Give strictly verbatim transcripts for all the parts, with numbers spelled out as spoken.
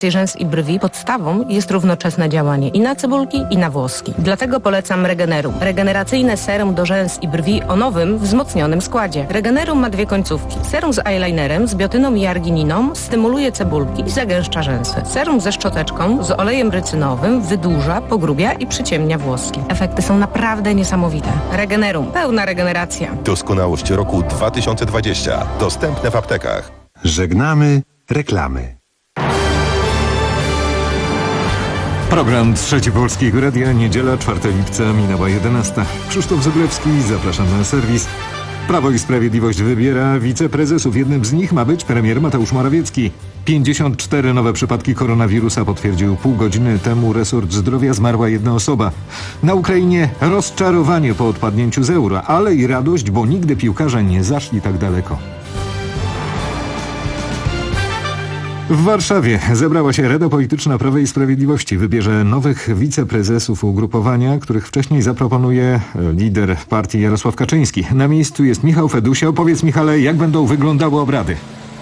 rzęs i brwi podstawą jest równoczesne działanie i na cebulki, i na włoski. Dlatego polecam Regenerum. Regeneracyjne serum do rzęs i brwi o nowym, wzmocnionym składzie. Regenerum ma dwie końcówki. Serum z eyelinerem, z biotyną i argininą stymuluje cebulki i zagęszcza rzęsy. Serum ze szczoteczką, z olejem rycynowym wydłuża, pogrubia i przyciemnia włoski. Efekty są naprawdę niesamowite. Regenerum. Pełna regeneracja. Doskonałość roku dwa tysiące dwadzieścia. Dostępne w aptekach. Żegnamy reklamy. Program Trzeci Polskiego Radia, niedziela, czwartego lipca, minęła jedenasta. Krzysztof Zyblewski, zapraszam na serwis. Prawo i Sprawiedliwość wybiera wiceprezesów. Jednym z nich ma być premier Mateusz Morawiecki. pięćdziesiąt cztery nowe przypadki koronawirusa potwierdził pół godziny temu resort zdrowia. Zmarła jedna osoba. Na Ukrainie rozczarowanie po odpadnięciu z euro, ale i radość, bo nigdy piłkarze nie zaszli tak daleko. W Warszawie zebrała się Rada Polityczna Prawa i Sprawiedliwości. Wybierze nowych wiceprezesów ugrupowania, których wcześniej zaproponuje lider partii Jarosław Kaczyński. Na miejscu jest Michał Fedusia. Opowiedz, Michale, jak będą wyglądały obrady?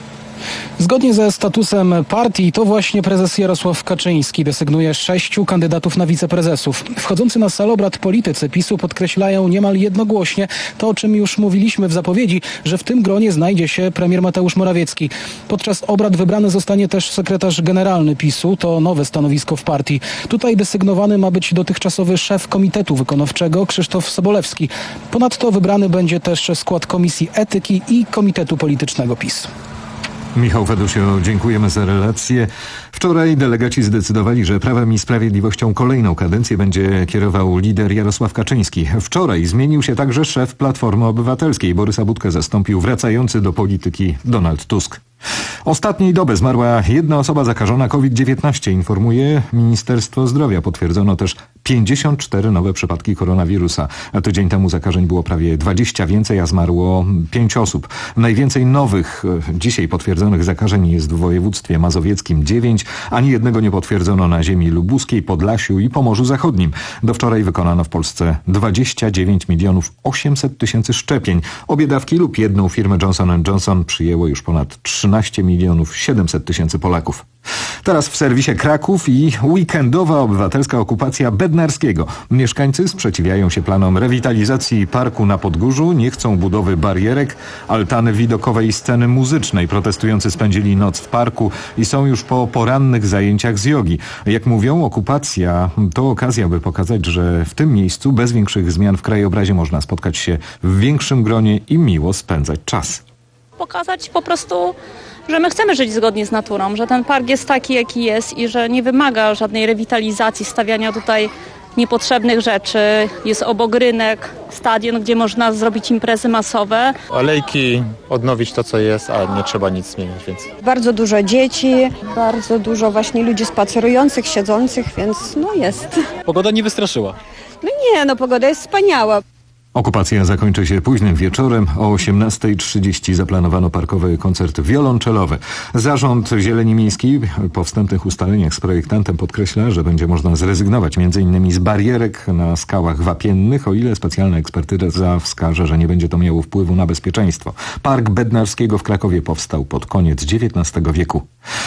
Zgodnie ze statusem partii to właśnie prezes Jarosław Kaczyński desygnuje sześciu kandydatów na wiceprezesów. Wchodzący na salę obrad politycy PiSu podkreślają niemal jednogłośnie to, o czym już mówiliśmy w zapowiedzi, że w tym gronie znajdzie się premier Mateusz Morawiecki. Podczas obrad wybrany zostanie też sekretarz generalny PiSu, to nowe stanowisko w partii. Tutaj desygnowany ma być dotychczasowy szef Komitetu Wykonawczego Krzysztof Sobolewski. Ponadto wybrany będzie też skład Komisji Etyki i Komitetu Politycznego PiS. Michał Fedusio, dziękujemy za relację. Wczoraj delegaci zdecydowali, że Prawem i Sprawiedliwością kolejną kadencję będzie kierował lider Jarosław Kaczyński. Wczoraj zmienił się także szef Platformy Obywatelskiej. Borysa Budkę zastąpił wracający do polityki Donald Tusk. Ostatniej dobę zmarła jedna osoba zakażona COVID dziewiętnaście, informuje Ministerstwo Zdrowia. Potwierdzono też pięćdziesiąt cztery nowe przypadki koronawirusa. A tydzień temu zakażeń było prawie dwadzieścia więcej, a zmarło pięć osób. Najwięcej nowych dzisiaj potwierdzonych zakażeń jest w województwie mazowieckim dziewięć. Ani jednego nie potwierdzono na ziemi lubuskiej, Podlasiu i Pomorzu Zachodnim. Do wczoraj wykonano w Polsce dwadzieścia dziewięć milionów osiemset tysięcy szczepień. Obie dawki lub jedną firmę Johnson and Johnson przyjęło już ponad trzynaście milionów siedemset tysięcy Polaków. Teraz w serwisie Kraków i weekendowa obywatelska okupacja Bednarskiego. Mieszkańcy sprzeciwiają się planom rewitalizacji parku na Podgórzu, nie chcą budowy barierek, altany widokowej i sceny muzycznej. Protestujący spędzili noc w parku i są już po porannych zajęciach z jogi. Jak mówią, okupacja to okazja, by pokazać, że w tym miejscu bez większych zmian w krajobrazie można spotkać się w większym gronie i miło spędzać czas. Pokazać po prostu, że my chcemy żyć zgodnie z naturą, że ten park jest taki, jaki jest i że nie wymaga żadnej rewitalizacji, stawiania tutaj niepotrzebnych rzeczy. Jest obok rynek, stadion, gdzie można zrobić imprezy masowe. Alejki, odnowić to, co jest, a nie trzeba nic zmienić, więc... Bardzo dużo dzieci, bardzo dużo właśnie ludzi spacerujących, siedzących, więc no jest. Pogoda nie wystraszyła? No nie, no pogoda jest wspaniała. Okupacja zakończy się późnym wieczorem. O osiemnastej trzydzieści zaplanowano parkowy koncert wiolonczelowy. Zarząd Zieleni Miejskiej po wstępnych ustaleniach z projektantem podkreśla, że będzie można zrezygnować między innymi z barierek na skałach wapiennych, o ile specjalna ekspertyza wskaże, że nie będzie to miało wpływu na bezpieczeństwo. Park Bednarskiego w Krakowie powstał pod koniec dziewiętnastego wieku.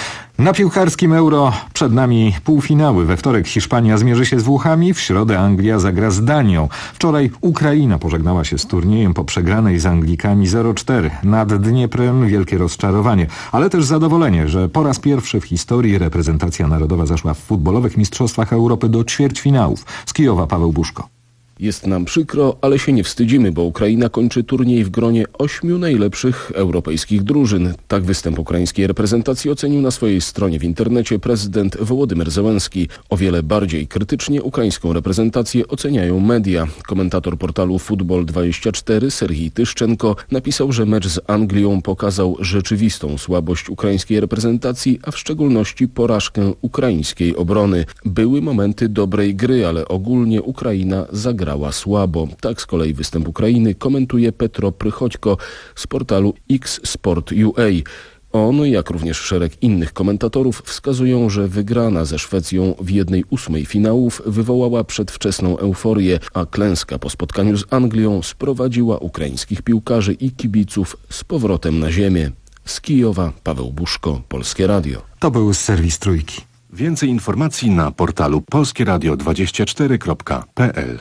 Na piłkarskim Euro przed nami półfinały. We wtorek Hiszpania zmierzy się z Włochami, w środę Anglia zagra z Danią. Wczoraj Ukraina pożegnała się z turniejem po przegranej z Anglikami zero cztery. Nad Dnieprem wielkie rozczarowanie, ale też zadowolenie, że po raz pierwszy w historii reprezentacja narodowa zaszła w futbolowych mistrzostwach Europy do ćwierćfinałów. Z Kijowa Paweł Buszko. Jest nam przykro, ale się nie wstydzimy, bo Ukraina kończy turniej w gronie ośmiu najlepszych europejskich drużyn. Tak występ ukraińskiej reprezentacji ocenił na swojej stronie w internecie prezydent Wołodymyr Zełenski. O wiele bardziej krytycznie ukraińską reprezentację oceniają media. Komentator portalu Futbol dwadzieścia cztery Serhii Tyszczenko napisał, że mecz z Anglią pokazał rzeczywistą słabość ukraińskiej reprezentacji, a w szczególności porażkę ukraińskiej obrony. Były momenty dobrej gry, ale ogólnie Ukraina zagrała słabo. Tak z kolei występ Ukrainy komentuje Petro Prychodźko z portalu X Sport U A. On, jak również szereg innych komentatorów, wskazują, że wygrana ze Szwecją w jednej ósmej finałów wywołała przedwczesną euforię, a klęska po spotkaniu z Anglią sprowadziła ukraińskich piłkarzy i kibiców z powrotem na ziemię. Z Kijowa Paweł Buszko, Polskie Radio. To był serwis Trójki. Więcej informacji na portalu polskieradio dwadzieścia cztery kropka p l.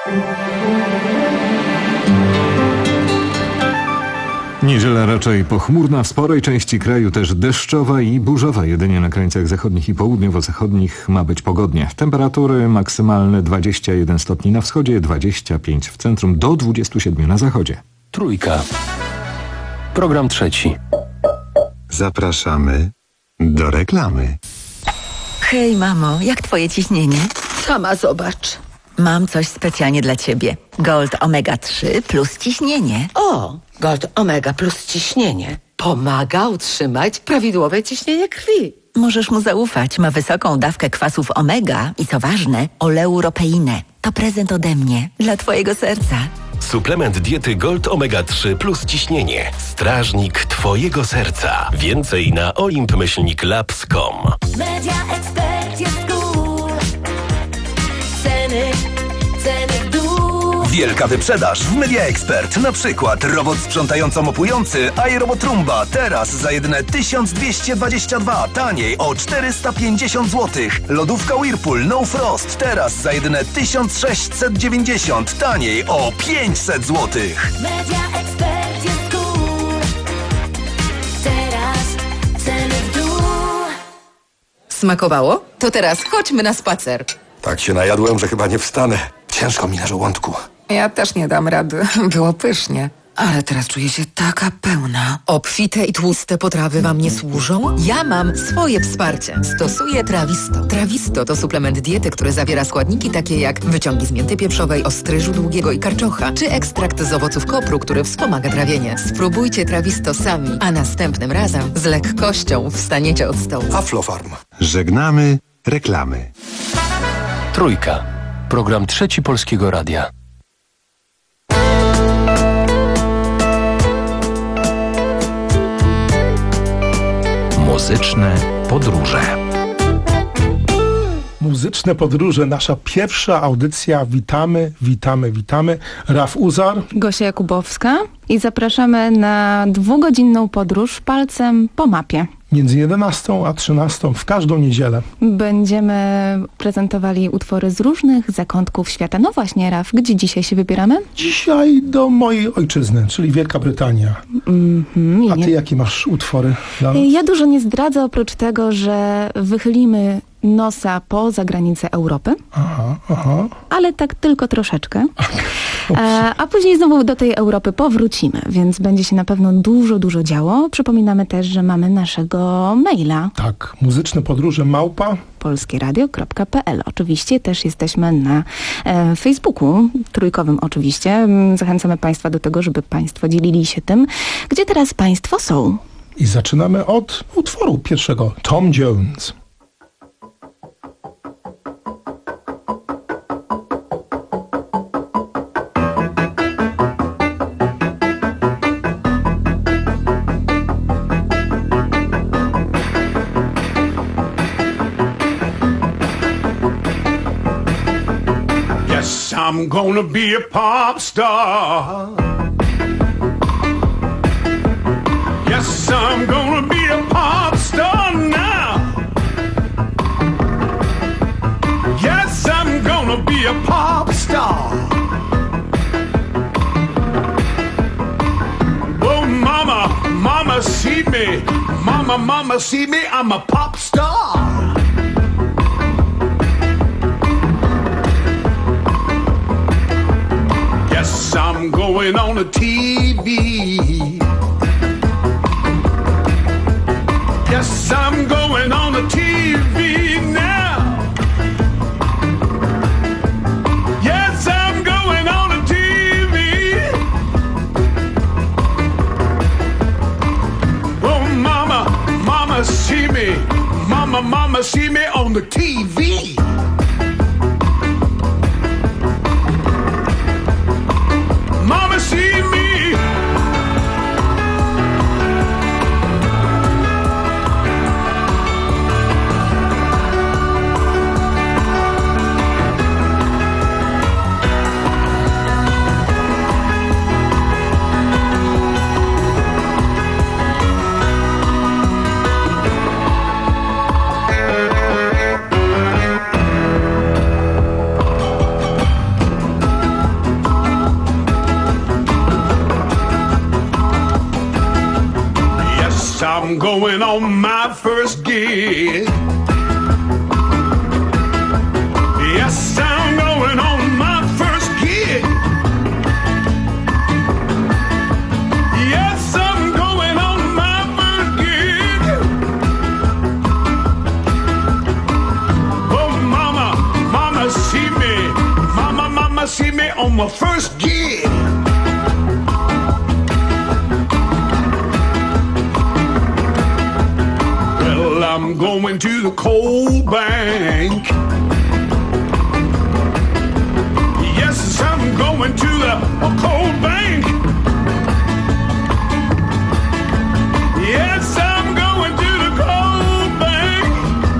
Niedziela raczej pochmurna, w sporej części kraju też deszczowa i burzowa. Jedynie na krańcach zachodnich i południowo-zachodnich ma być pogodnie. Temperatury maksymalne dwadzieścia jeden stopni na wschodzie, dwadzieścia pięć w centrum, do dwudziestu siedmiu na zachodzie. Trójka. Program trzeci. Zapraszamy do reklamy. Hej mamo, jak twoje ciśnienie? Sama zobacz. Mam coś specjalnie dla ciebie. Gold Omega trzy plus ciśnienie. O, Gold Omega plus ciśnienie. Pomaga utrzymać prawidłowe ciśnienie krwi. Możesz mu zaufać. Ma wysoką dawkę kwasów omega i co ważne, oleuropeinę. To prezent ode mnie dla twojego serca. Suplement diety Gold Omega trzy plus ciśnienie. Strażnik twojego serca. Więcej na olimp myślnik labs kropka com. Media Expert jest cool. Ceny, ceny w dół. Wielka wyprzedaż w Media Expert. Na przykład robot sprzątająco-mopujący iRobot Roomba teraz za jedyne tysiąc dwieście dwadzieścia dwa, taniej o czterysta pięćdziesiąt złotych. Lodówka Whirlpool No Frost teraz za jedyne tysiąc sześćset dziewięćdziesiąt, taniej o pięćset złotych. Media Expert jest cool. Teraz ceny w dół. Smakowało? To teraz chodźmy na spacer. Tak się najadłem, że chyba nie wstanę. Ciężko mi na żołądku. Ja też nie dam rady. Było pysznie. Ale teraz czuję się taka pełna. Obfite i tłuste potrawy wam nie służą? Ja mam swoje wsparcie. Stosuję Trawisto. Trawisto to suplement diety, który zawiera składniki takie jak wyciągi z mięty pieprzowej, ostryżu długiego i karczocha, czy ekstrakt z owoców kopru, który wspomaga trawienie. Spróbujcie Trawisto sami, a następnym razem z lekkością wstaniecie od stołu. Aflofarm. Żegnamy reklamy. Trójka. Program trzeci Polskiego Radia. Muzyczne podróże. Muzyczne podróże, nasza pierwsza audycja. Witamy, witamy, witamy. Raf Uzar, Gosia Jakubowska i zapraszamy na dwugodzinną podróż palcem po mapie. Między jedenastą a trzynastą w każdą niedzielę. Będziemy prezentowali utwory z różnych zakątków świata. No właśnie, Raf, gdzie dzisiaj się wybieramy? Dzisiaj do mojej ojczyzny, czyli Wielka Brytania. Mm-hmm, a ty nie... jakie masz utwory dla nas? Ja dużo nie zdradzę, oprócz tego, że wychylimy nosa poza granicę Europy. Aha, aha. Ale tak tylko troszeczkę. A, a później znowu do tej Europy powrócimy, więc będzie się na pewno dużo, dużo działo. Przypominamy też, że mamy naszego maila. Tak, muzyczne podróże małpa polskieradio kropka p l. Oczywiście też jesteśmy na e, Facebooku, trójkowym oczywiście. Zachęcamy Państwa do tego, żeby Państwo dzielili się tym, gdzie teraz Państwo są. I zaczynamy od utworu pierwszego, Tom Jones. I'm gonna be a pop star. Yes, I'm gonna be a pop star now. Yes, I'm gonna be a pop star. Oh, mama, mama, see me. Mama, mama, see me. I'm a pop star. Yes, I'm going on the T V. Yes, I'm going on the T V now. Yes, I'm going on the T V. Oh, mama, mama, see me. Mama, mama, see me on the T V. Mama, see me. I'm going on my first gig. Yes, I'm going on my first gig. Yes, I'm going on my first gig. Oh, mama, mama, see me. Mama, mama, see me on my first gig. Well, I'm going to the coal bank. Yes, I'm going to the a coal bank. Yes, I'm going to the coal bank.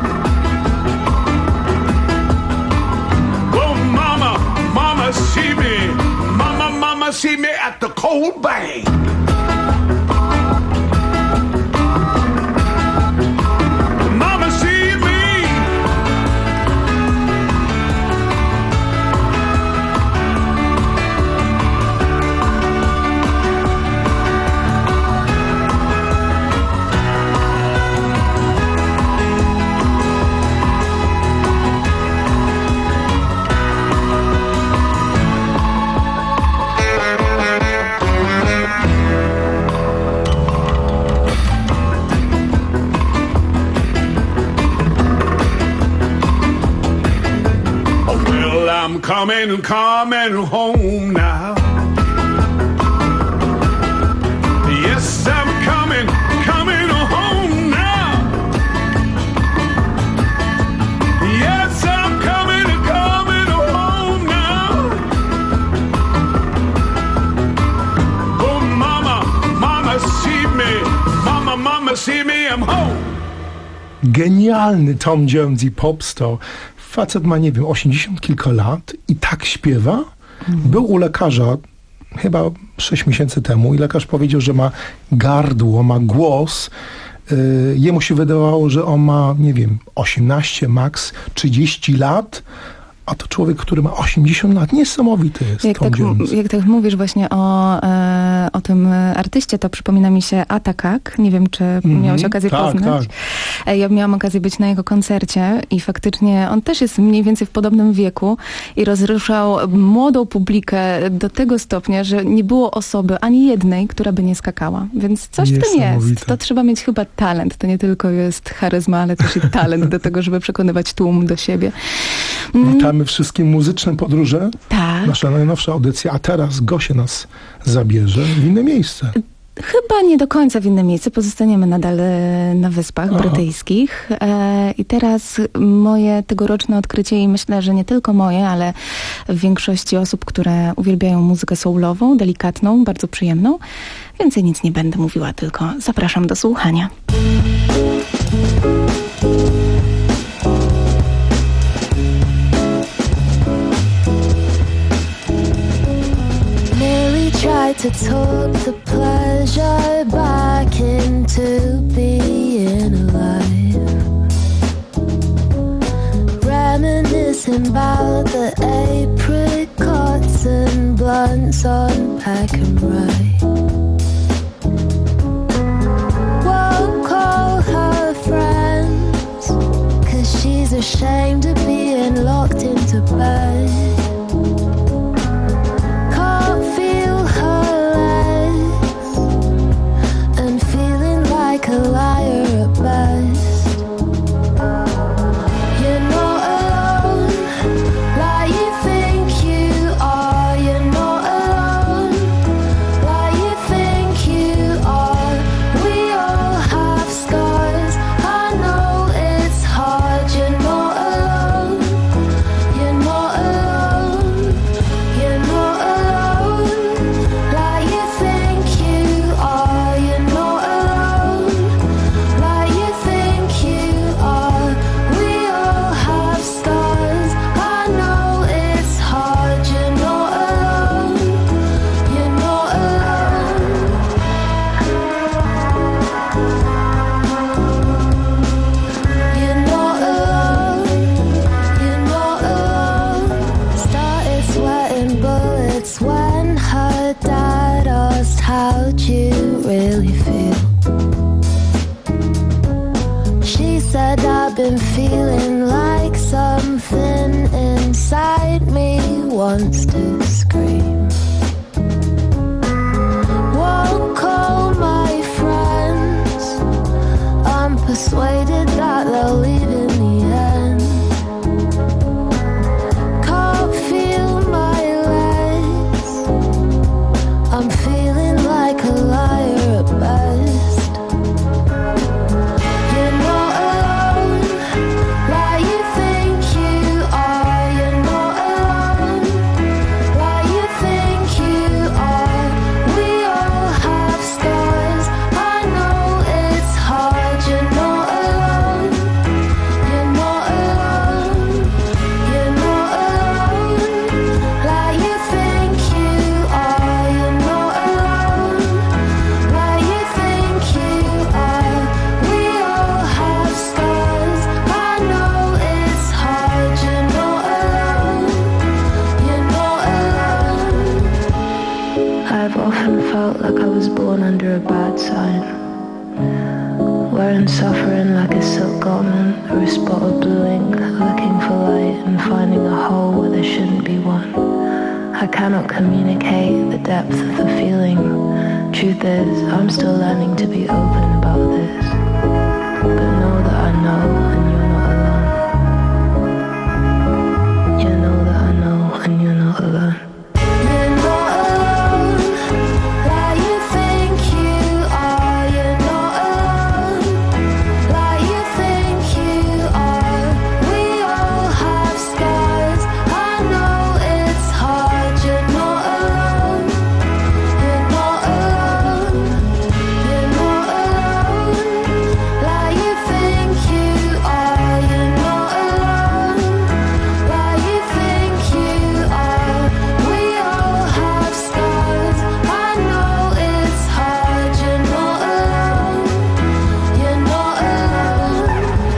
Oh, mama, mama, see me. Mama, mama, see me at the coal bank. Mama, see me. I'm coming, coming home now. Yes, I'm coming, coming home now. Yes, I'm coming, coming home now. Oh, mama, mama, see me. Mama, mama, see me, I'm home. Genialny Tom Jones i Popstar. Facet ma, nie wiem, osiemdziesiąt kilka lat i tak śpiewa. Mhm. Był u lekarza chyba sześć miesięcy temu i lekarz powiedział, że ma gardło, ma głos. Yy, jemu się wydawało, że on ma, nie wiem, osiemnaście, max trzydzieści lat, a to człowiek, który ma osiemdziesiąt lat. Niesamowity jest jak Tom tak, Jones. Jak tak mówisz właśnie o, e, o tym artyście, to przypomina mi się Atakak. Nie wiem, czy mm-hmm. miałeś okazję tak, poznać. Tak. Ja miałam okazję być na jego koncercie i faktycznie on też jest mniej więcej w podobnym wieku i rozruszał młodą publikę do tego stopnia, że nie było osoby ani jednej, która by nie skakała. Więc coś w tym jest. To trzeba mieć chyba talent. To nie tylko jest charyzma, ale też i talent do tego, żeby przekonywać tłum do siebie. Mm. Witamy wszystkim muzyczne podróże. Tak. Nasza najnowsza audycja, a teraz Gosia nas zabierze w inne miejsce. Chyba nie do końca w inne miejsce. Pozostaniemy nadal na Wyspach Aha. Brytyjskich. E, I teraz moje tegoroczne odkrycie i myślę, że nie tylko moje, ale w większości osób, które uwielbiają muzykę soulową, delikatną, bardzo przyjemną. Więcej nic nie będę mówiła, tylko zapraszam do słuchania. Try to talk the pleasure back into being alive. Reminiscing about the apricots and blunts on Pack and Ride. Won't call her friends, 'cause she's ashamed of being locked into bed. A liar at best. You're not alone, like you think you are. You're not alone, like you think you are. We all have scars, I know it's hard. You're not alone, you're not alone. Something inside me wants to scream. Won't call my friends. I'm persuaded that they'll leave in the end. Can't feel my legs. I'm feeling like a liar at best. You're not alone, like you think you are. You're not alone, like you think you are. We all have scars. I know it's hard. You're not alone. You're not alone. You're not alone, like you think you are. You're not alone, like you think you are. We all have scars. I know it's hard. You're not alone. You're not alone. I've often felt like I was born under a bad sign, wearing suffering like a silk garment or a spot of blue ink, looking for light and finding a hole where there shouldn't be one. I cannot communicate the depth of the feeling. Truth is, I'm still learning to be open about this. But know that I know, and you're not alone. You know that I know, and you're not alone. You're not alone, like you think you are. You're not alone, like you think you are. We all have scars. I know it's hard. You're not alone. You're not alone. You're not alone, like you think you are. You're not alone, like you think you are. We all have scars. I know it's hard. You're not alone. You're not alone.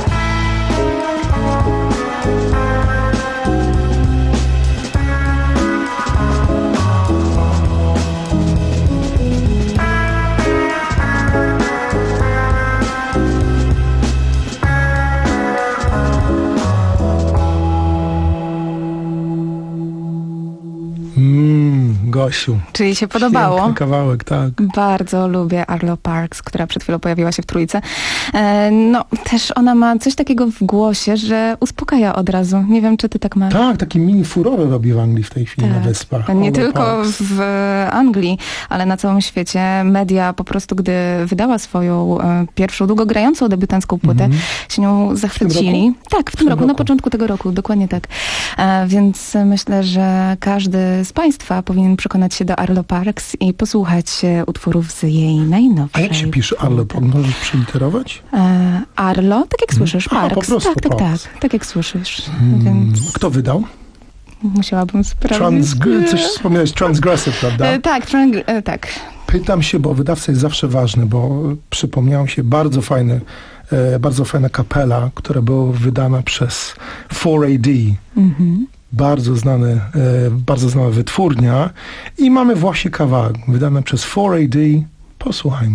Mmm, Gosiu. Czyli się podobało? Piękny kawałek, tak. Bardzo lubię Arlo Parks, która przed chwilą pojawiła się w Trójce. E, no, też ona ma coś takiego w głosie, że uspokaja od razu. Nie wiem, czy ty tak masz. Tak, taki mini furorę robi w Anglii w tej chwili Tak. na Wyspach. Nie Arlo tylko Parks. w Anglii, ale na całym świecie. Media po prostu, gdy wydała swoją e, pierwszą długogrającą debiutancką płytę, Mhm. się nią zachwycili. Tak, w tym roku, na początku tego roku, dokładnie tak. E, więc myślę, że każdy z Państwa powinien przekonać się do Arlo Parks i posłuchać e, utworów z jej A najnowszej. jak się pisze Arlo? Możesz przeliterować? E, Arlo, tak jak słyszysz, A, po Parks. prostu tak, tak, Parks. tak, tak jak słyszysz. Mm, Więc Kto wydał? musiałabym sprawdzić. Transg- coś wspomniałeś, Transgressive, prawda? E, tak, trang- e, tak. Pytam się, bo wydawca jest zawsze ważny, bo przypomniało się bardzo fajny, e, bardzo fajna kapela, która była wydana przez four A D. Mhm. Bardzo znany, e, bardzo znana wytwórnia. I mamy właśnie kawałek wydany przez four A D. Posłuchajmy.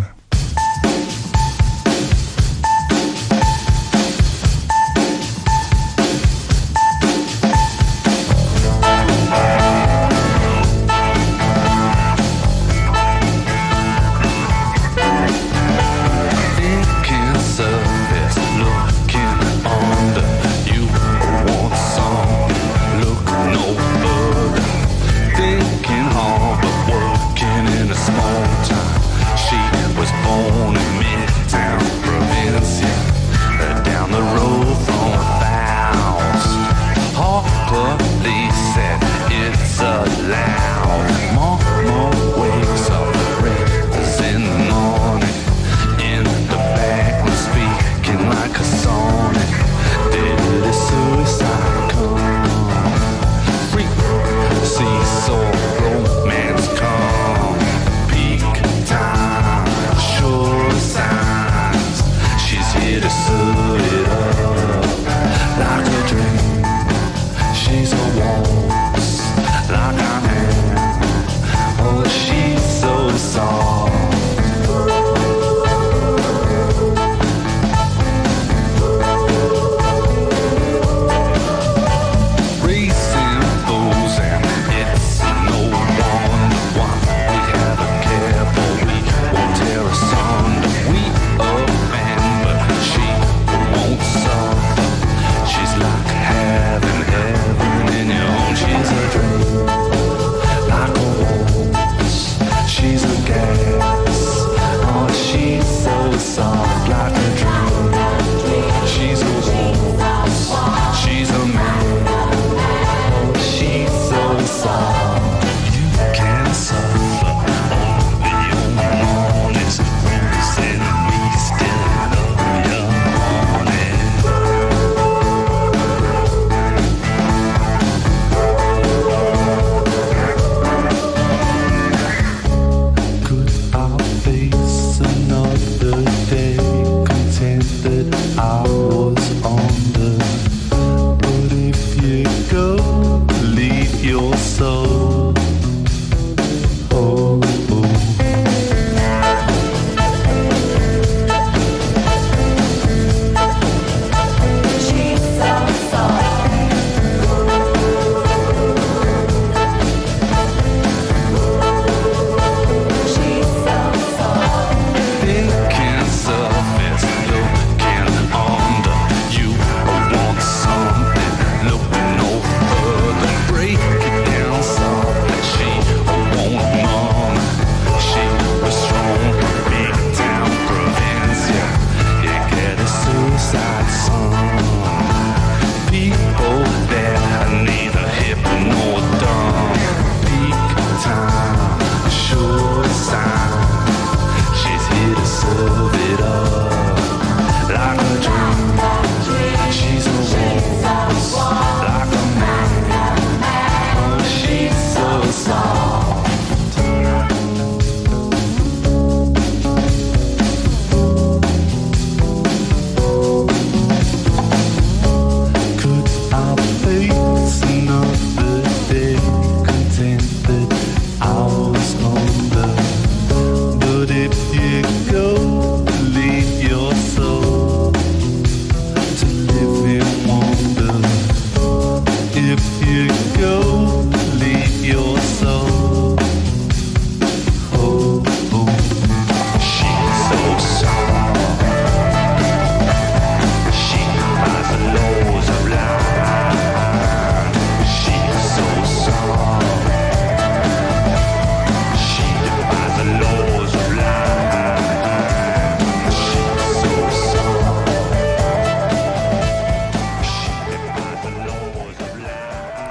Thinking surface, looking under. You want some, look no further. Thinking hard, but working in a small town. She was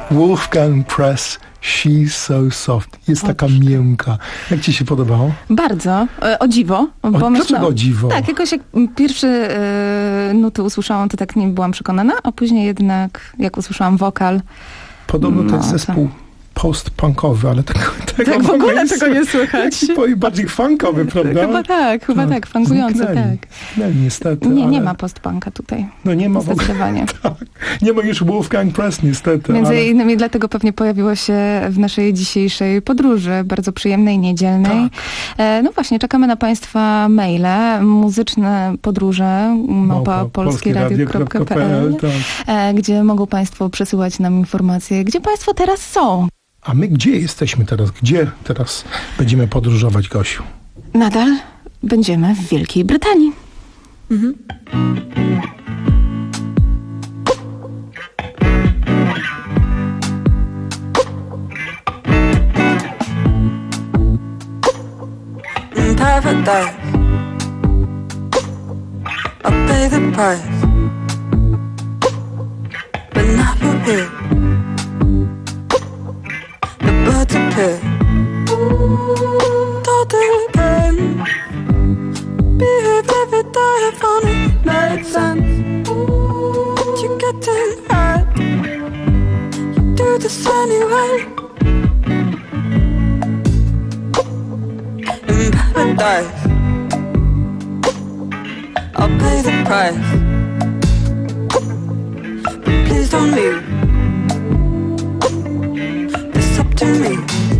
Wolfgang Press, She's So Soft. Jest o, taka miękka. Jak ci się podobało? Bardzo. E, o dziwo. Bo o, myślałam, dlaczego o dziwo? Tak, jakoś jak pierwsze e, nuty usłyszałam, to tak nie byłam przekonana, a później jednak jak usłyszałam wokal... Podobno no, to jest zespół post-punkowy, ale tego, tego tak w ogóle tego nie słychać. Jaki bardziej funkowy, prawda? Chyba tak, chyba no, tak, funkujący, zniknęli. tak. No, niestety. Nie, ale... nie ma postpunka tutaj. No nie ma zdecydowanie. Tak. Nie ma już Wolfgang Press, niestety. Między ale... innymi dlatego pewnie pojawiło się w naszej dzisiejszej podróży, bardzo przyjemnej, niedzielnej. Tak. No właśnie, czekamy na Państwa maile, muzyczne podróże, małpa polskieradio kropka p l, tak. Gdzie mogą Państwo przesyłać nam informacje, gdzie Państwo teraz są. A my gdzie jesteśmy teraz? Gdzie teraz będziemy podróżować, Gosiu? Nadal będziemy w Wielkiej Brytanii. Mhm. In paradise, I'll pay the price, but now you're here. The birds appear. Don't depend. Behave every day if only it makes sense. You're getting hurt. You do this anyway. In paradise, I'll pay the price, but please don't leave. To me,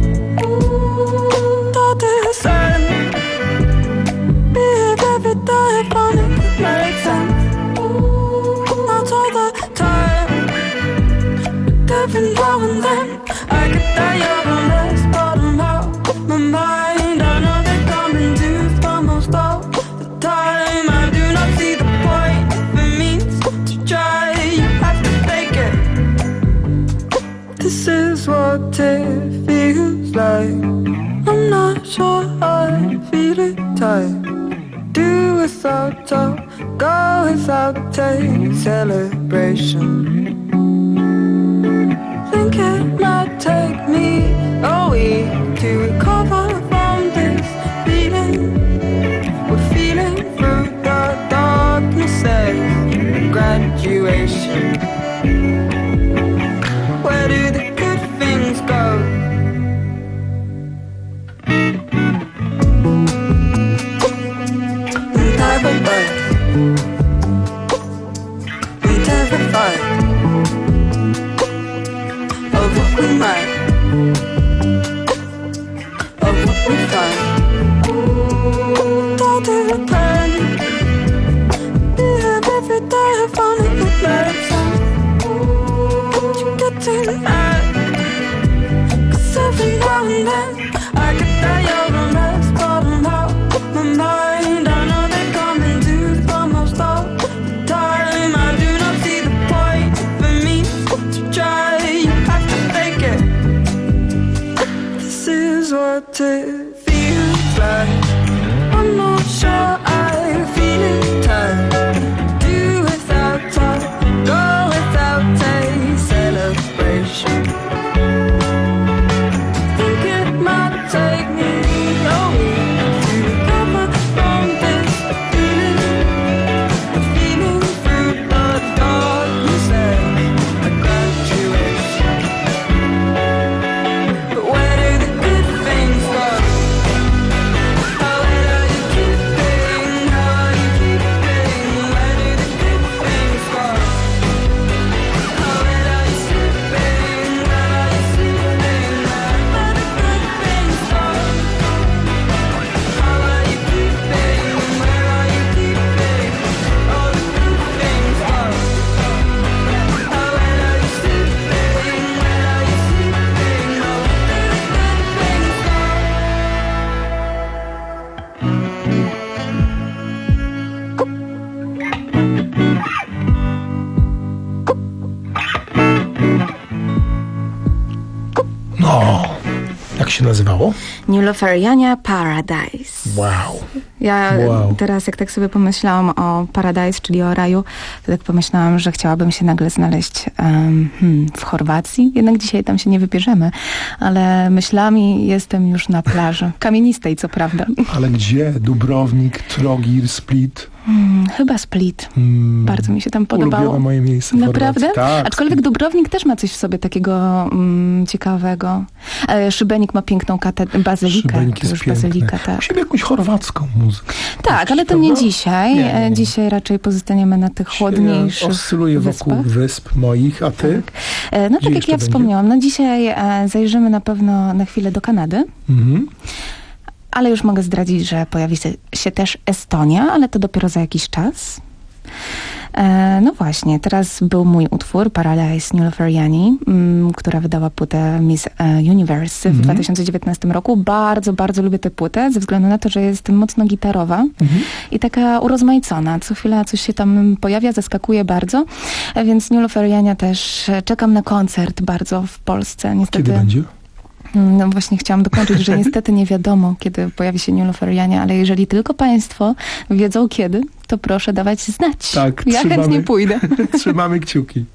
don't descend. Behave every day if only it makes sense. Not all the time, but every now and then I get that you're on this bottom of my mind. I know they're coming to for most all the time. I do not see the point if it means to try. You have to fake it. This is what it feels like. I'm not sure I feel it tight. Do without talk, go without taste. Celebration. Think it might take me a week to recover from this feeling. We're feeling through the darknesses. Graduation. Where do the good things go? I'm terrified. I'm terrified of what we might, of what we find. Don't depend. Behave every day if only it makes sense. You're getting mad, 'cause every now and then I get that you're on this bottom of my mind. I know they're coming to for most all the time. I do not see the point for me to try. You have to fake it. This is what it feels like. I'm not sure I feel it tight. Do without talk, go without taste. Celebration. Think it might take me a week to recover from this feeling. Feeling through the darkness a graduation. But where do the good things go? How are you keeping? How are you keeping? Where do the good things go? How are you sleeping? Where are you sleeping? Where do the good things go? How are you keeping? Where are you keeping? All the good things go. How are you sleeping? Where are you sleeping? All the No, jak się nazywało? Niloferiania Paradise. Wow. Ja Wow. teraz, jak tak sobie pomyślałam o Paradise, czyli o raju, to tak pomyślałam, że chciałabym się nagle znaleźć um, hmm, w Chorwacji. Jednak dzisiaj tam się nie wybierzemy, ale myślami jestem już na plaży. Kamienistej, co prawda. Ale gdzie? Dubrownik, Trogir, Split? Hmm, chyba Split. Hmm. Bardzo mi się tam podobało. Ulubione moje miejsce w Naprawdę? Chorwacji. Tak. Aczkolwiek Dubrownik też ma coś w sobie takiego mm, ciekawego. E, Szybenik ma piękną katedrę, bazylikę. Szybenik To jest już piękny. bazylika, tak. Musimy jakąś chorwacką muzykę. Tak, ale to nie Prawda? dzisiaj. Nie, nie, nie. E, Dzisiaj raczej pozostaniemy na tych chłodniejszych Ja oscyluję wokół wyspach. wysp moich, a ty? E, No Gdzie tak jak jeszcze ja będzie? wspomniałam, no dzisiaj e, zajrzymy na pewno na chwilę do Kanady. Mhm. Ale już mogę zdradzić, że pojawi się, się też Estonia, ale to dopiero za jakiś czas. E, no właśnie, teraz był mój utwór Paradise Niloferiani, mm, która wydała płytę Miss e, Universe w Mhm. dwa tysiące dziewiętnastym roku. Bardzo, bardzo lubię tę płytę, ze względu na to, że jest mocno gitarowa Mhm. i taka urozmaicona. Co chwila coś się tam pojawia, zaskakuje bardzo. E, więc Niloferiania też e, czekam na koncert bardzo w Polsce. Niestety. Kiedy będzie? No właśnie chciałam dokończyć, że niestety nie wiadomo, kiedy pojawi się Niloferiania, ale jeżeli tylko Państwo wiedzą kiedy, to proszę dawać znać. Tak, ja trzymamy. chętnie pójdę. Trzymamy kciuki.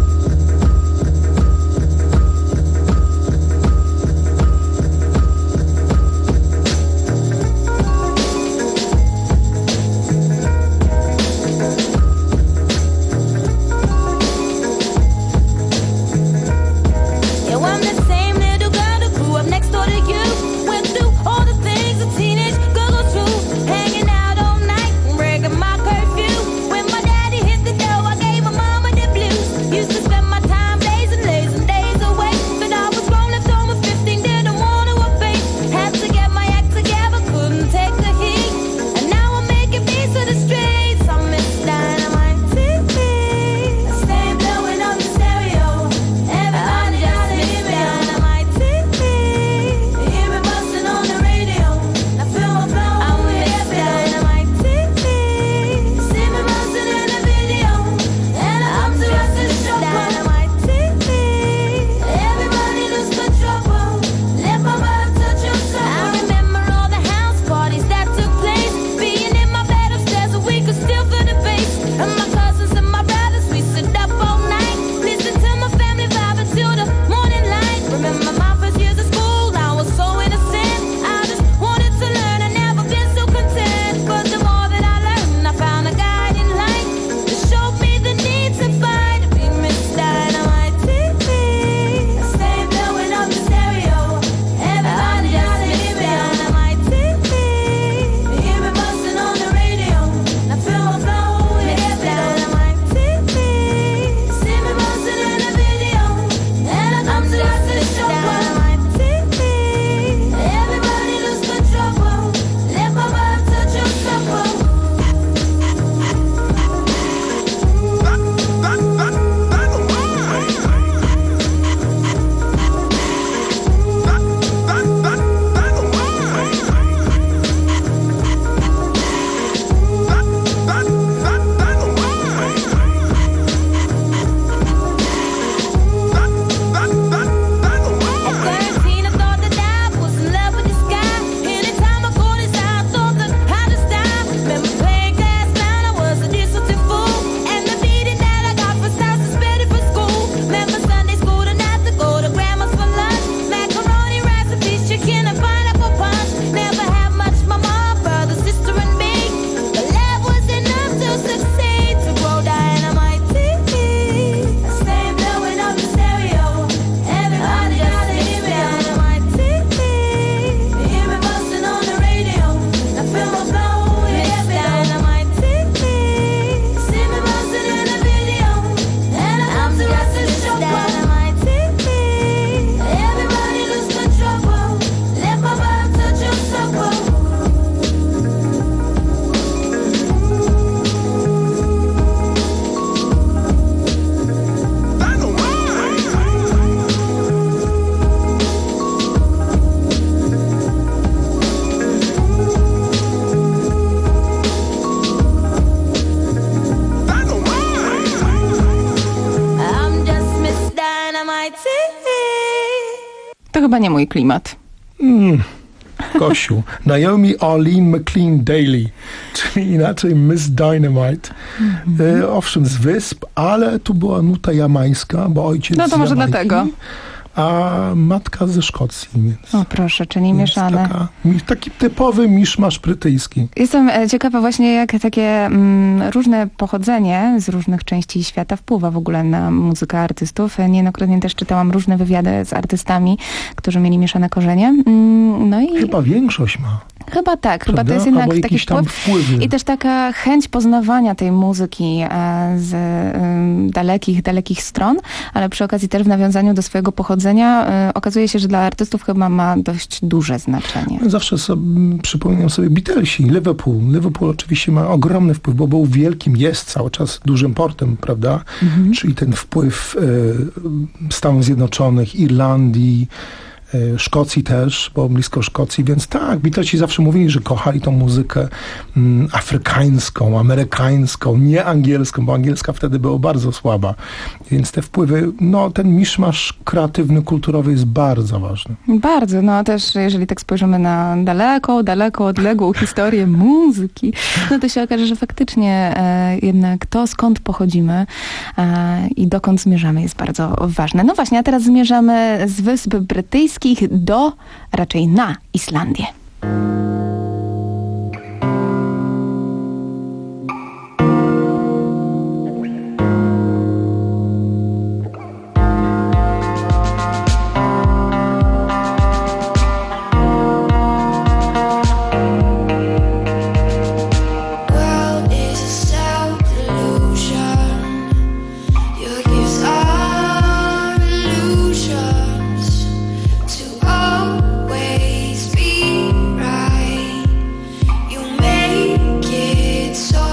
Yeah, well, I'm the same little girl that grew up next door to you. Went through all the things a teenage girl goes through. Hanging out all night and breaking my curfew. When my daddy hit the door, I gave my mama the blues. Used to spend my time blazing, blazing days away. But I was grown, left home at fifteen, didn't want to obey. Had to get my act together, couldn't take the heat. And now I'm making beats to the streets. I miss Dynamite T V. I stay blowing up the stereo. Everybody just hear me. Dynamite T V. Hear me busting on the radio. I feel my flow. I miss Dynamite T V. See me busting in the video. And I come to us to the show. Dynamite T V. Everybody lose control. Let my vibe touch your soul. I remember all the house parties that took place. Being in my bed upstairs so we could still feel the bass. And my cousins and my brothers, we sit up all night. Listen to my family vibe until the morning light. Remember my first years of school, I was so innocent. I just wanted to learn, I never been so content. But the more that I learned, I found a guiding light that showed me the need to fight. Be Miss Dynamite T V. I stay blowing up the stereo. Everybody just hear me. Dynamite T V. Hear me busting on the radio. I feel my flow. Miss Dynamite T V. See me busting in the video. And I come to us to the show. Dynamite T V. Everybody lose control. Let my vibe touch your soul. At thirteen, I thought that I was in love with the sky. Anytime I go this I thought that I had a style. Remember playing class nine, I was a disciplined fool. And the beating that I got for style suspended for school. Remember Sunday school to not to go to grandma's for lunch. Macaroni, rice, and peas, chicken, and pineapple punch. Never had much, my mom, brother, sister, and me. But love was enough to succeed, to grow Dynamite T V. I stay blowing up the stereo. Everybody just hear me. Dynamite T V. Hear me busting on the radio. I feel my flow. Miss Dynamite T V. See me busting in the video. And I come to us to the show. Dynamite T V. Everybody lose control. Let my vibe touch your soul. I'm just Miss Dynamite T V. To chyba nie mój klimat. Mm. Gosiu. Naomi Arlene McLean Daly, czyli inaczej Miss Dynamite. Mhm. E, owszem, z Wysp, ale tu była nuta jamańska, bo ojciec No to z może Jamajki, dlatego. a matka ze Szkocji. Więc O proszę, czyli mieszane. taka, mi- taki typowy miszmasz brytyjski. Jestem e, ciekawa właśnie, jak takie mm, różne pochodzenie z różnych części świata wpływa w ogóle na muzykę artystów. E, Niejednokrotnie też czytałam różne wywiady z artystami, którzy mieli mieszane korzenie. Mm, no i Chyba większość ma. chyba tak, chyba Prawda? to jest jednak Albo taki jakieś tam wpływ. wpływy. I też taka chęć poznawania tej muzyki e, z e, dalekich, dalekich stron, ale przy okazji też w nawiązaniu do swojego pochodzenia e, okazuje się, że dla artystów chyba ma dość duże znaczenie. Zawsze sobie, przypominam sobie Beatlesi, Liverpool. Liverpool oczywiście ma ogromny wpływ, bo był wielkim, jest cały czas dużym portem, prawda? Mhm. Czyli ten wpływ e, Stanów Zjednoczonych, Irlandii, e, Szkocji też, bo blisko Szkocji, więc tak, Beatlesi zawsze mówili, że kochali tą muzykę mm, afrykańską, amerykańską, nie angielską, bo angielska wtedy była bardzo słaba. Więc te wpływy, no ten miszmasz kreatywny, kulturowy jest bardzo ważny. Bardzo, no też jeżeli tak spojrzymy na daleko, daleko odległą historię muzyki, no to się okaże, że faktycznie e, jednak to, skąd pochodzimy e, i dokąd zmierzamy, jest bardzo ważne. No właśnie, a teraz zmierzamy z Wysp Brytyjskich do, raczej na Islandię. World is a self-delusion. Your gifts are illusions to always be right. You make it so.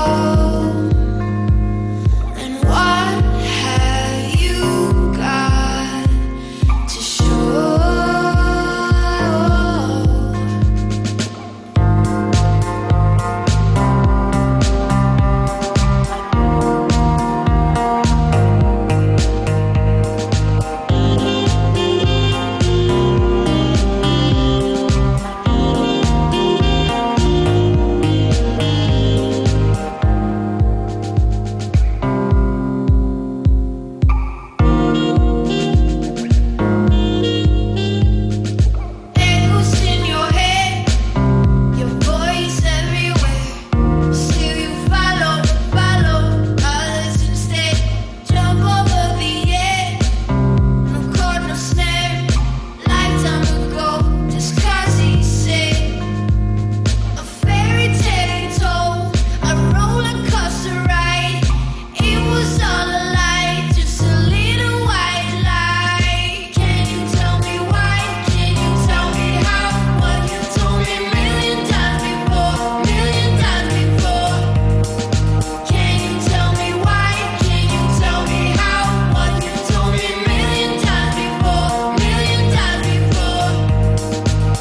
And what have you got to show? Echoes in your head, your voice everywhere. Still you follow, follow others instead. Jump over the edge, no cord, no snare. Lifetime ago, just 'cause he said a fairy tale told, a roller coaster ride. It was all a lie, just a little white lie. Can you tell me why? Can you tell me how? What you told me a million times before, million times before. Can you tell me why? Can you tell me how? What you told me a million times before, million times before.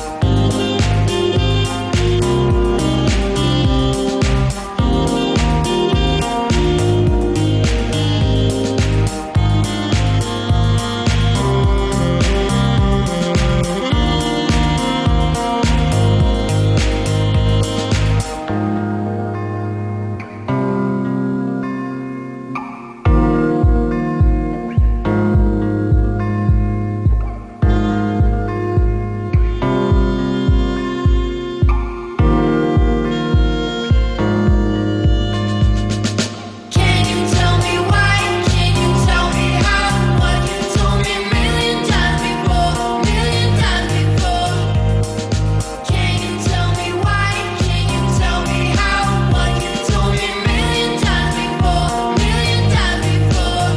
Can you tell me why? Can you tell me how? What you told me a million times before, million times before. Can you tell me why? Can you tell me how? What you told me a million times before, million times before.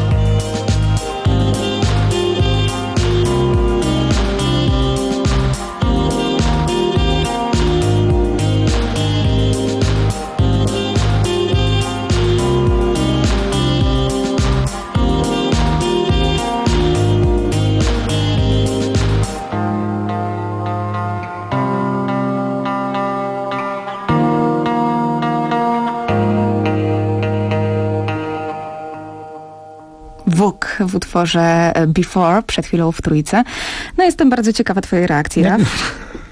Wuk w utworze Before, przed chwilą w Trójce. No jestem bardzo ciekawa twojej reakcji, Raf.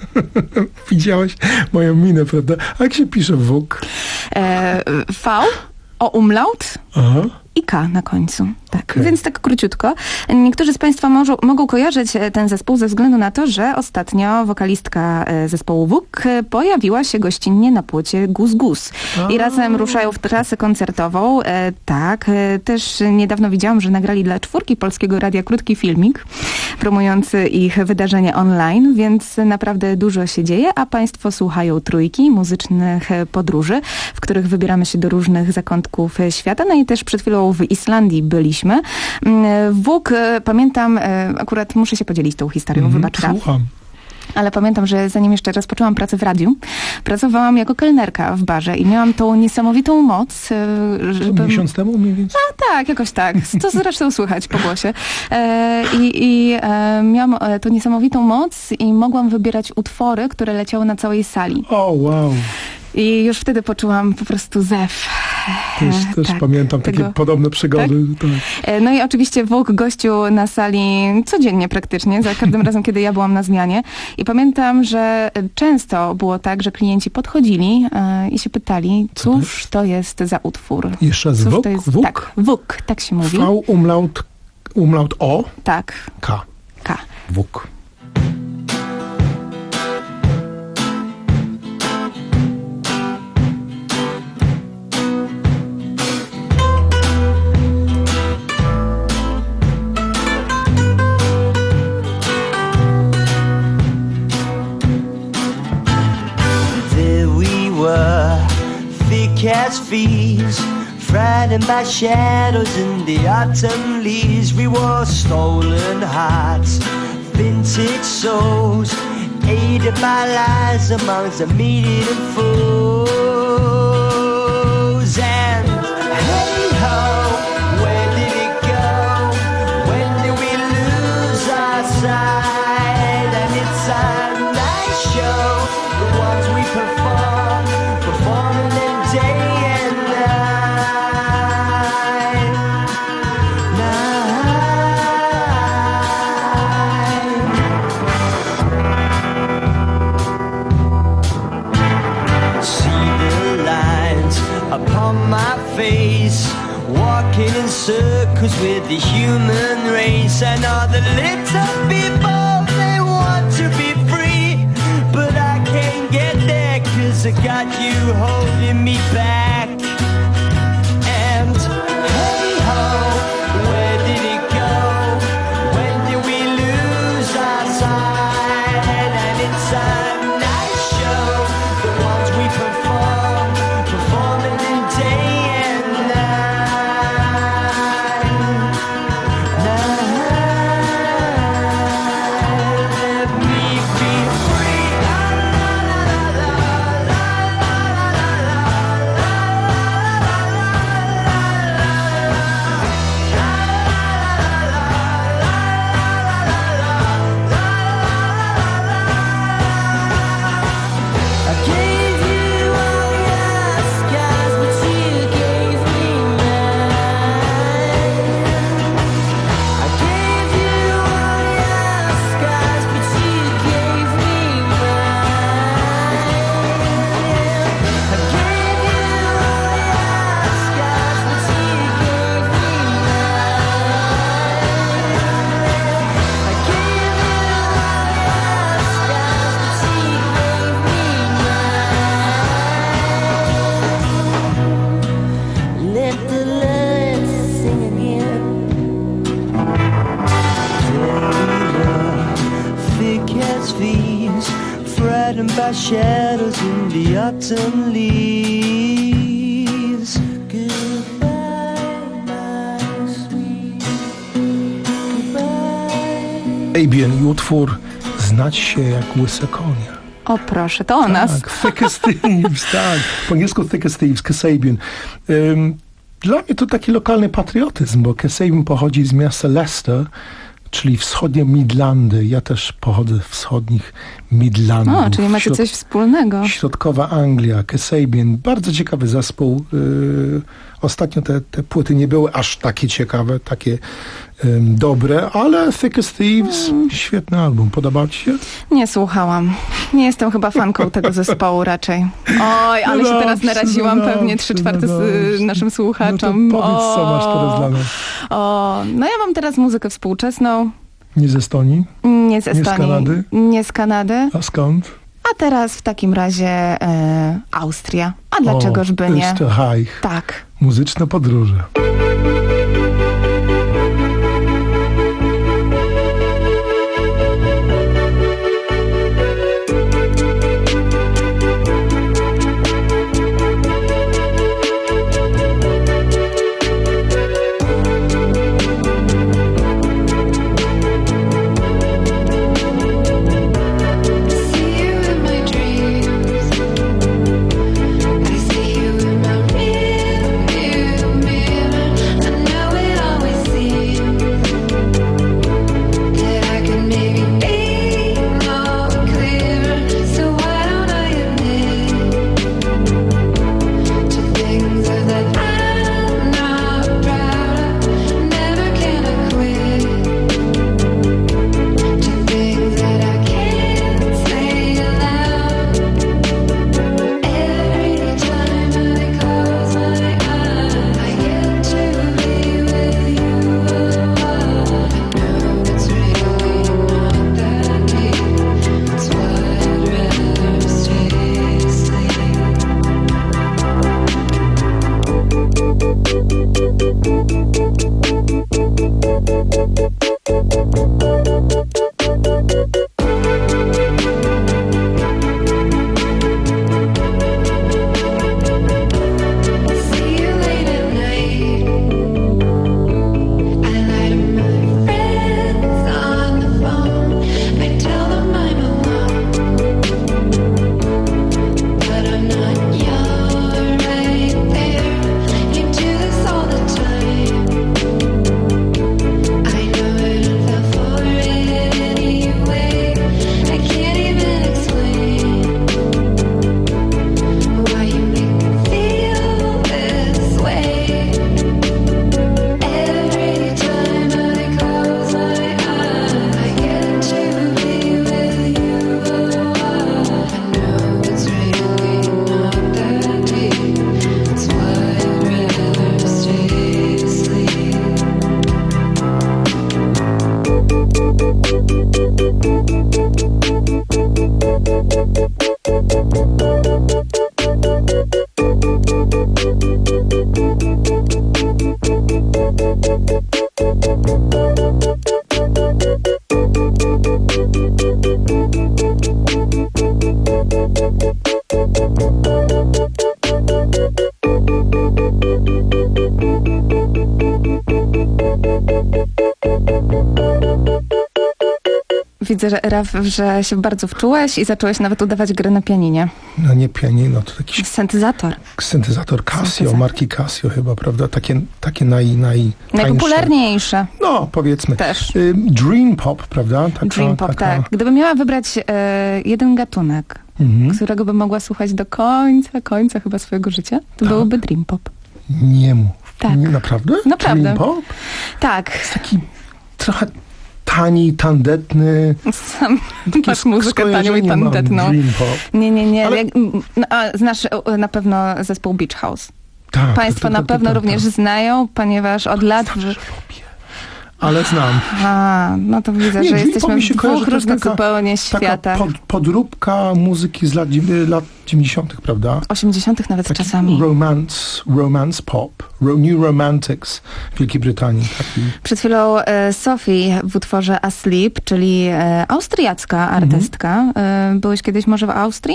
Widziałeś moją minę, prawda? A jak się pisze Wuk? E, V, o umlaut Aha. i K na końcu. Tak, Okay. więc tak króciutko. Niektórzy z Państwa może, mogą kojarzyć ten zespół ze względu na to, że ostatnio wokalistka e, zespołu Wuk e, pojawiła się gościnnie na płycie Gus Gus. I razem ruszają w trasę koncertową. E, tak, e, też niedawno widziałam, że nagrali dla Czwórki Polskiego Radia krótki filmik promujący ich wydarzenie online, więc naprawdę dużo się dzieje, a Państwo słuchają Trójki, muzycznych podróży, w których wybieramy się do różnych zakątków świata. No i też przed chwilą w Islandii byliśmy. Wuk, pamiętam, akurat muszę się podzielić tą historią, Mhm, wybacz Raf. słucham. Ale pamiętam, że zanim jeszcze rozpoczęłam pracę w radiu, pracowałam jako kelnerka w barze i miałam tą niesamowitą moc, e, żeby... Miesiąc temu mniej więcej? A tak, jakoś tak. To zresztą słychać po głosie. E, I i e, miałam e, tą niesamowitą moc i mogłam wybierać utwory, które leciały na całej sali. O, wow. I już wtedy poczułam po prostu zew. Też, E, też tak, pamiętam takie tego- podobne przygody. Tak? E, No i oczywiście Wuk gościu na sali codziennie praktycznie, za każdym razem, kiedy ja byłam na zmianie. I pamiętam, że często było tak, że klienci podchodzili e, i się pytali, cóż to jest za utwór. Jeszcze raz Cóż Wuk? to jest? Wuk? Tak, Wuk, tak się mówi. V, umlaut, umlaut O, Tak, K. K. Wuk. There we were, thick as thieves, frightened by shadows in the autumn leaves. We wore stolen hearts, vintage souls, aided by lies amongst the meat-eating fools. And hey ho, where did it go? When did we lose our sight? And it's a night show, the ones we perform, performing them day and night. Night. See the lines upon my face, walking in circles with the human race. And all the little people, they want to be free, but I can't get there 'cause I got you holding me back. And hey ho, where did it go? When did we lose our sight? And it's a night show, the ones we perform, performing in day and night. Night. Let me be free. I gave you all your skies, but you gave me mine. I gave you all your skies, but you gave me mine. I gave you all your skies, but you gave me mine. I gave you all your skies, but you gave me mine. Let the lights sing again. There we were, thick as thieves, frightened by shadows in the autumn leaves. Goodbye, my sweet. Goodbye. Fabian i utwór Znać się jak łyse konie. O proszę, to o nas. Tak, Thick as Thieves, tak. Po angielsku Thick as Thieves, Kasabian. Um, dla mnie to taki lokalny patriotyzm, bo Kasabian pochodzi z miasta Leicester, czyli wschodnie Midlandy. Ja też pochodzę z wschodnich Midlandów. O, czyli macie Środ- coś wspólnego. Środkowa Anglia, Kasabian. Bardzo ciekawy zespół. Yy, Ostatnio te, te płyty nie były aż takie ciekawe, takie um, dobre, ale Thick as Thieves, mm. świetny album. Podobał ci się? Nie słuchałam. Nie jestem chyba fanką tego zespołu raczej. Oj, ale się teraz naraziłam pewnie trzy czwarte z naszym słuchaczom. No to powiedz, co masz teraz dla nas. O, no ja mam teraz muzykę współczesną. Nie z Estonii? Nie z Estonii. Nie z Kanady? Nie z Kanady. A skąd? A teraz w takim razie e, Austria. A dlaczegoż by nie? Österreich. Tak. Muzyczne podróże. Widzę, że, Raf, że się bardzo wczułeś i zacząłeś nawet udawać grę na pianinie. No nie pianino, to jakiś... Syntezator. Syntezator Casio, Syntezator. Marki Casio chyba, prawda? Takie, takie naj, naj, najpopularniejsze. No, powiedzmy. Też. Y, Dream Pop, prawda? Taka, Dream Pop, taka... tak. Gdybym miała wybrać e, jeden gatunek, mhm. którego bym mogła słuchać do końca, końca chyba swojego życia, to tak. byłoby Dream Pop. Nie mów. Tak. Nie, naprawdę? Naprawdę. Dream Pop? Tak. Jest taki trochę tani, tandetny. Sam masz muzykę tanią i tandetną. Nie, nie, nie. Ale... Jak, no, a, znasz na pewno zespół Beach House. Tak, Państwo to, to, to, na pewno to, to, to, również to. znają, ponieważ od lat... Zawsze ale znam. A, no to widzę, nie, że jesteśmy w dwóch różnych taka, zupełnie światach. Taka pod, podróbka muzyki z lat, lat dziewięćdziesiątych, prawda? osiemdziesiątych nawet taki czasami. Romance, romance pop. New Romantics w Wielkiej Brytanii. Taki. Przed chwilą e, Sophie w utworze Asleep, czyli e, austriacka artystka. Mhm. E, byłeś kiedyś może w Austrii?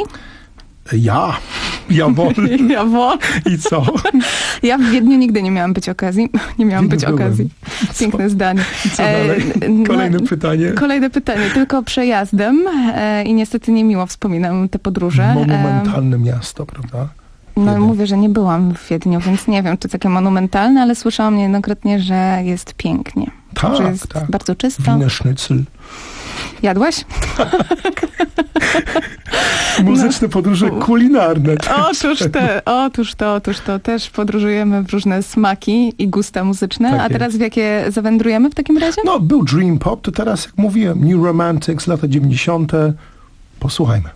Ja, ja wolę. Ja wolę. I co? Ja w Wiedniu nigdy nie miałam być okazji. Nie miałam być byłem. okazji. Piękne co? zdanie. I co dalej? E, Kolejne no, pytanie. Kolejne pytanie. Tylko przejazdem e, i niestety niemiło wspominam te podróże. Monumentalne e, miasto, prawda? No Wiedeń. Mówię, że nie byłam w Wiedniu, więc nie wiem, czy takie monumentalne, ale słyszałam niejednokrotnie, że jest pięknie. Tak, że jest tak. bardzo czysto. Wiener Schnitzel. Jadłaś? Muzyczne podróże kulinarne. Otóż, te, otóż to, otóż to. Też podróżujemy w różne smaki i gusta muzyczne. Tak A jest. teraz w jakie zawędrujemy w takim razie? No, był Dream Pop, to teraz, jak mówiłem, New Romantics, lata dziewięćdziesiąte. Posłuchajmy.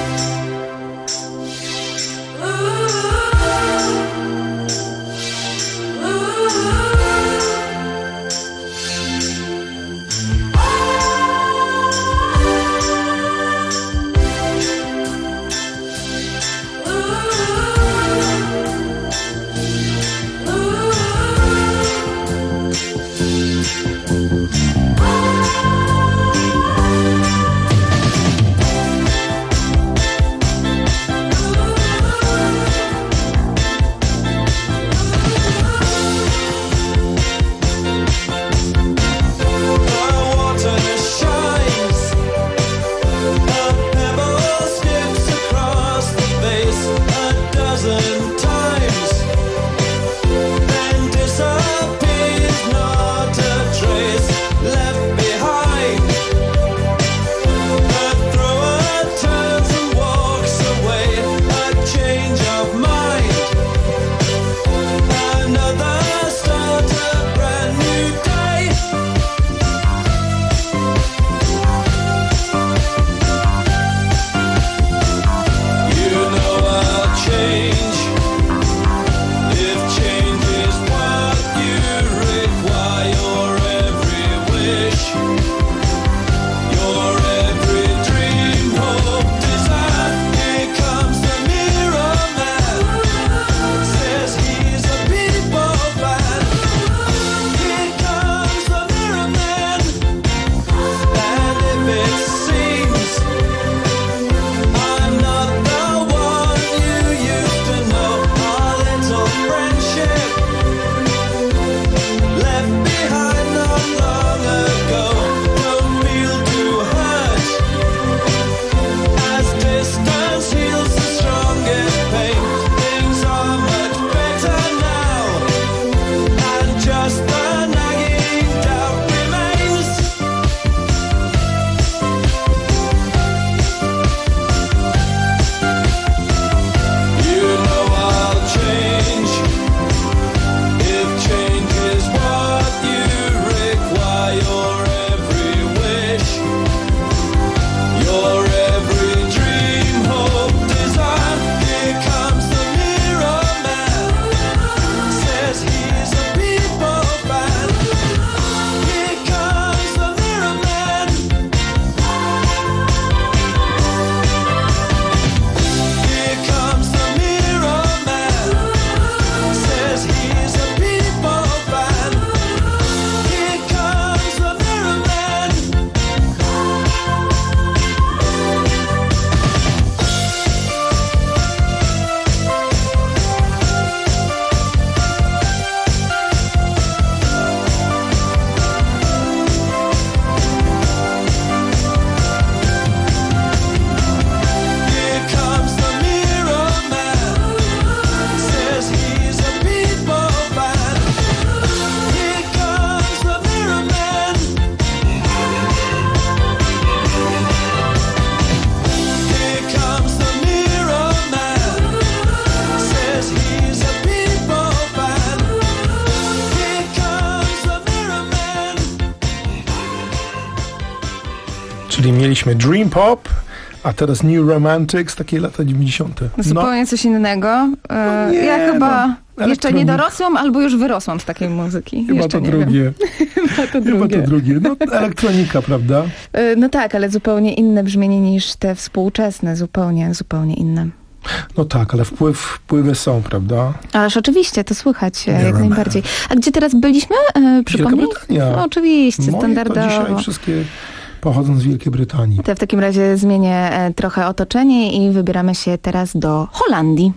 Czyli mieliśmy Dream Pop, a teraz New Romantics, takie lata dziewięćdziesiąte. Zupełnie no. coś innego. E, no nie, ja chyba no, jeszcze nie dorosłam, albo już wyrosłam z takiej muzyki. Chyba jeszcze to nie drugie. Chyba to drugie. Chyba to drugie. No, elektronika, prawda? E, no tak, ale zupełnie inne brzmienie niż te współczesne. Zupełnie, zupełnie inne. No tak, ale wpływ, wpływy są, prawda? Ależ oczywiście, to słychać Nie jak wiem. najbardziej. A gdzie teraz byliśmy? E, przypomnij? Wielka Brytania. No, oczywiście, Moje standardowo. to dzisiaj wszystkie pochodzą z Wielkiej Brytanii. To w takim razie zmienię e, trochę otoczenie i wybieramy się teraz do Holandii.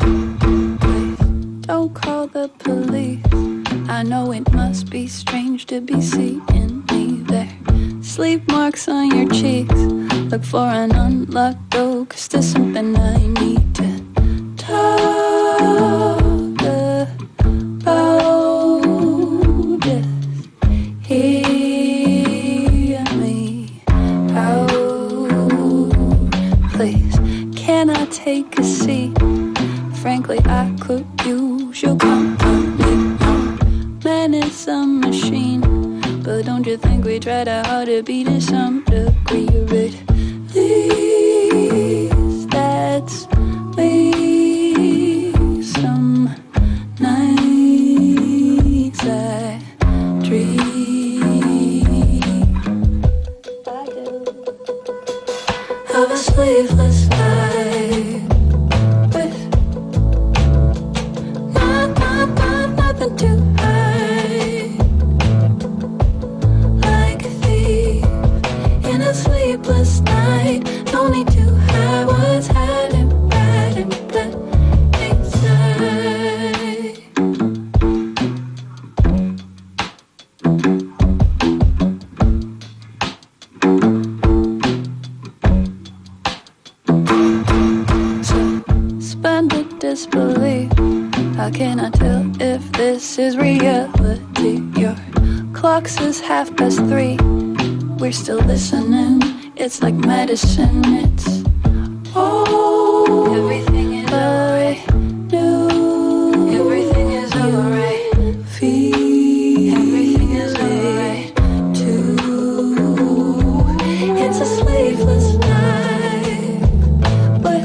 Don't call the police. I know it must be strange to be seeing me there. Sleep marks on your cheeks. Look for an unlocked door, 'cause there's something I need to talk about. Just hear me. frankly I could use your company. Man is a machine, but don't you think we tried our hard to be to some degree? At least that's me. Some nights I dream of a sleepless night with not, not, not, nothing to hide, like a thief in a sleepless night. No need to hide what's hiding right in plain sight. Suspended disbelief. How can I tell if this is reality? Your clock says half past three. We're still listening. It's like medicine. It's oh, everything is alright. No, everything is alright. Feel everything is alright too. It's a sleepless night, but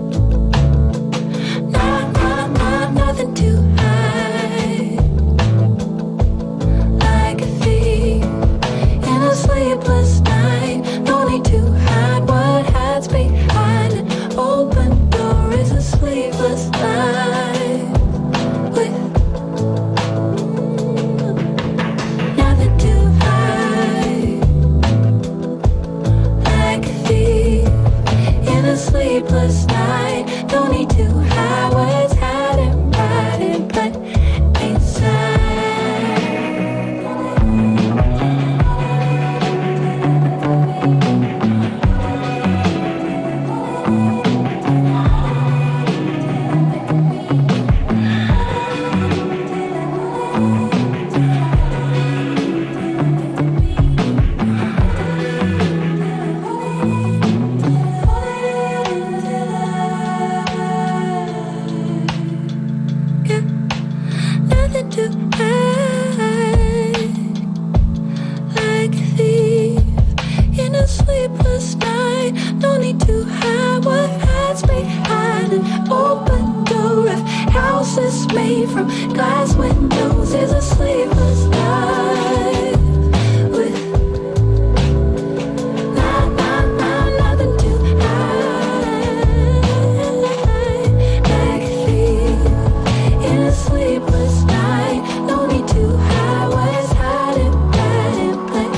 not, not, not, nothing to hide, like a thief in a sleepless night. No need to hide what hides behind an open door. Is a sleepless night with nothing to hide, like a thief in a sleepless night. No need to hide what's hiding right in plain sight. Nothing to hide, like a thief in a sleepless night. No need to hide what hides behind an open door. If houses made from glass windows is a sleepless night with not, not, not, nothing to hide, like a thief in a sleepless night. No need to hide what's hiding right in plain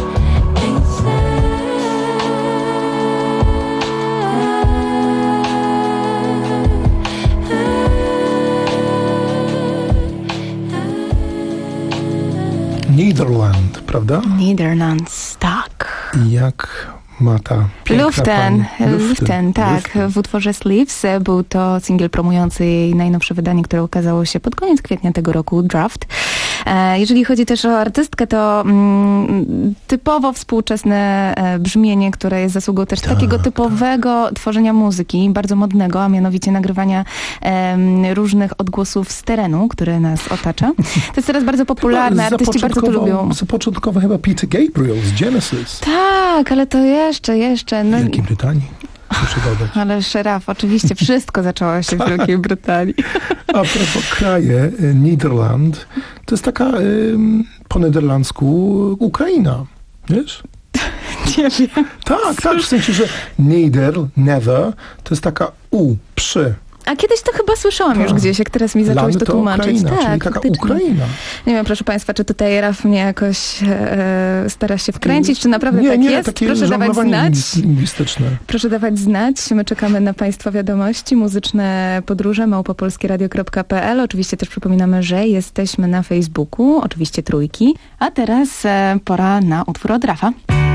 Niederland, prawda? Netherlands, tak. I jak ma ta piękna Luften, pani... Luften, tak, w utworze Sleeves. Był to singiel promujący jej najnowsze wydanie, które ukazało się pod koniec kwietnia tego roku, Draft. Jeżeli chodzi też o artystkę, to mm, typowo współczesne brzmienie, które jest zasługą też tak, takiego typowego tak. tworzenia muzyki, bardzo modnego, a mianowicie nagrywania em, różnych odgłosów z terenu, który nas otacza. To jest teraz bardzo popularne, artyści bardzo to lubią. Zapoczątkowo chyba Peter Gabriel z Genesis. Tak, ale to jeszcze, jeszcze. No, w Wielkiej Brytanii. Muszę dodać. Ale szeraf, oczywiście wszystko zaczęło się w Wielkiej Brytanii. A propos kraje, Niderland, to jest taka y, po niderlandzku Ukraina, wiesz? Nie wiem. Tak, tak, w sensie, że Nieder, never, to jest taka u, przy. A kiedyś to chyba słyszałam tak. już gdzieś, jak teraz mi zacząłeś to, to tłumaczyć. Ukraina, tak, czyli taka faktycznie. Ukraina. Nie wiem, proszę państwa, czy tutaj Raf mnie jakoś e, stara się wkręcić, czy naprawdę nie, tak nie, jest? Takie Proszę dawać znać. Lingwistyczne. Proszę dawać znać. My czekamy na państwa wiadomości. Muzyczne podróże małpa polskie radio kropka p l. Oczywiście też przypominamy, że jesteśmy na Facebooku, oczywiście trójki. A teraz e, pora na utwór od Rafa.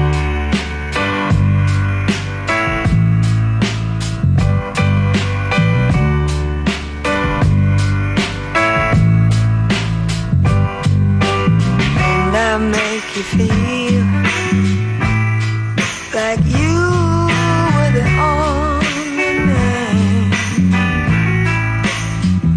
Make you feel like you were the only man.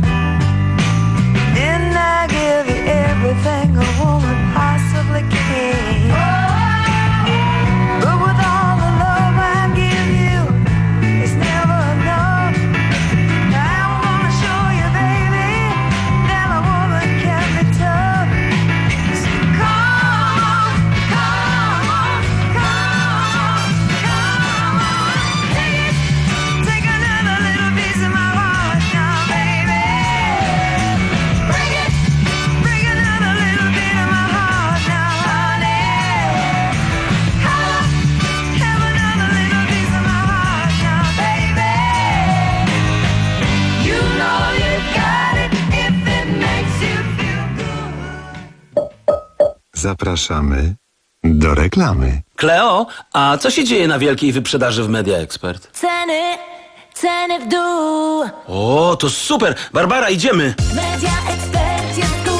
Zapraszamy do reklamy. Kleo, a co się dzieje na wielkiej wyprzedaży w Media Expert? Ceny, ceny w dół. O, to super! Barbara, idziemy! Media Expert jest tu.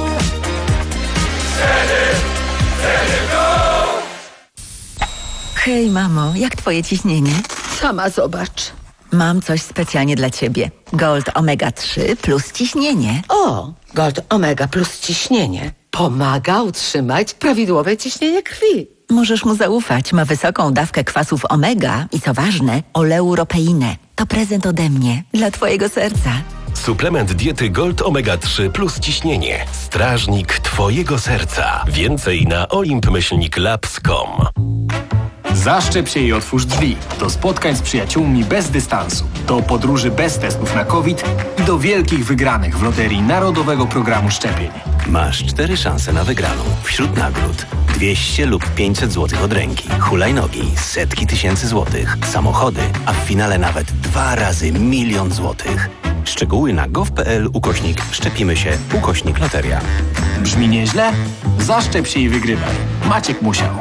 Ceny, ceny w dół. Hej, mamo, jak twoje ciśnienie? Sama zobacz. Mam coś specjalnie dla ciebie. Gold Omega trzy plus ciśnienie. O, Gold Omega plus ciśnienie. Pomaga utrzymać prawidłowe ciśnienie krwi. Możesz mu zaufać. Ma wysoką dawkę kwasów omega i co ważne, oleuropeinę. To prezent ode mnie dla twojego serca. Suplement diety Gold Omega trzy plus ciśnienie. Strażnik twojego serca. Więcej na olimp myślnik labs kropka com. Zaszczep się i otwórz drzwi. Do spotkań z przyjaciółmi bez dystansu. Do podróży bez testów na COVID i do wielkich wygranych w loterii Narodowego Programu Szczepień. Masz cztery szanse na wygraną. Wśród nagród dwieście lub pięćset złotych od ręki, hulajnogi, setki tysięcy złotych, samochody, a w finale nawet dwa razy milion złotych. Szczegóły na gov.pl ukośnik szczepimy się ukośnik loteria. Brzmi nieźle? Zaszczep się i wygrywaj. Maciek musiał.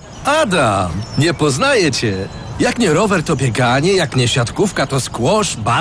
Adam, nie poznaję cię. Jak nie rower, to bieganie, jak nie siatkówka, to squash,